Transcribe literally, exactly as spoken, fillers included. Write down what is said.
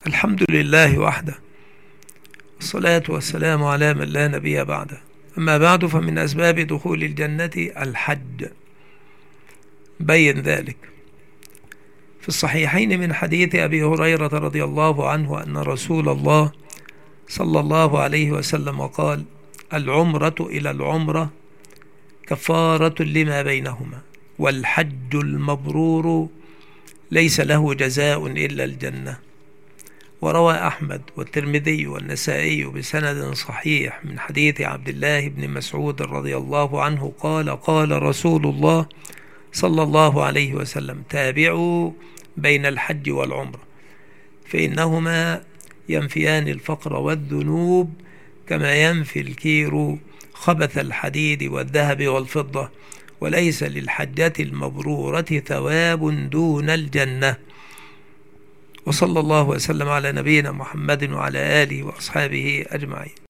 الحمد لله وحده، والصلاة والسلام على من لا نبي بعده. أما بعد، فمن أسباب دخول الجنة الحج، بين ذلك في الصحيحين من حديث أبي هريرة رضي الله عنه أن رسول الله صلى الله عليه وسلم قال: العمرة إلى العمرة كفارة لما بينهما، والحج المبرور ليس له جزاء إلا الجنة. وروى أحمد والترمذي والنسائي بسند صحيح من حديث عبد الله بن مسعود رضي الله عنه قال: قال رسول الله صلى الله عليه وسلم: تابعوا بين الحج والعمرة، فإنهما ينفيان الفقر والذنوب كما ينفي الكير خبث الحديد والذهب والفضة، وليس للحجة المبرورة ثواب دون الجنة. وصلى الله وسلم على نبينا محمد وعلى آله وأصحابه أجمعين.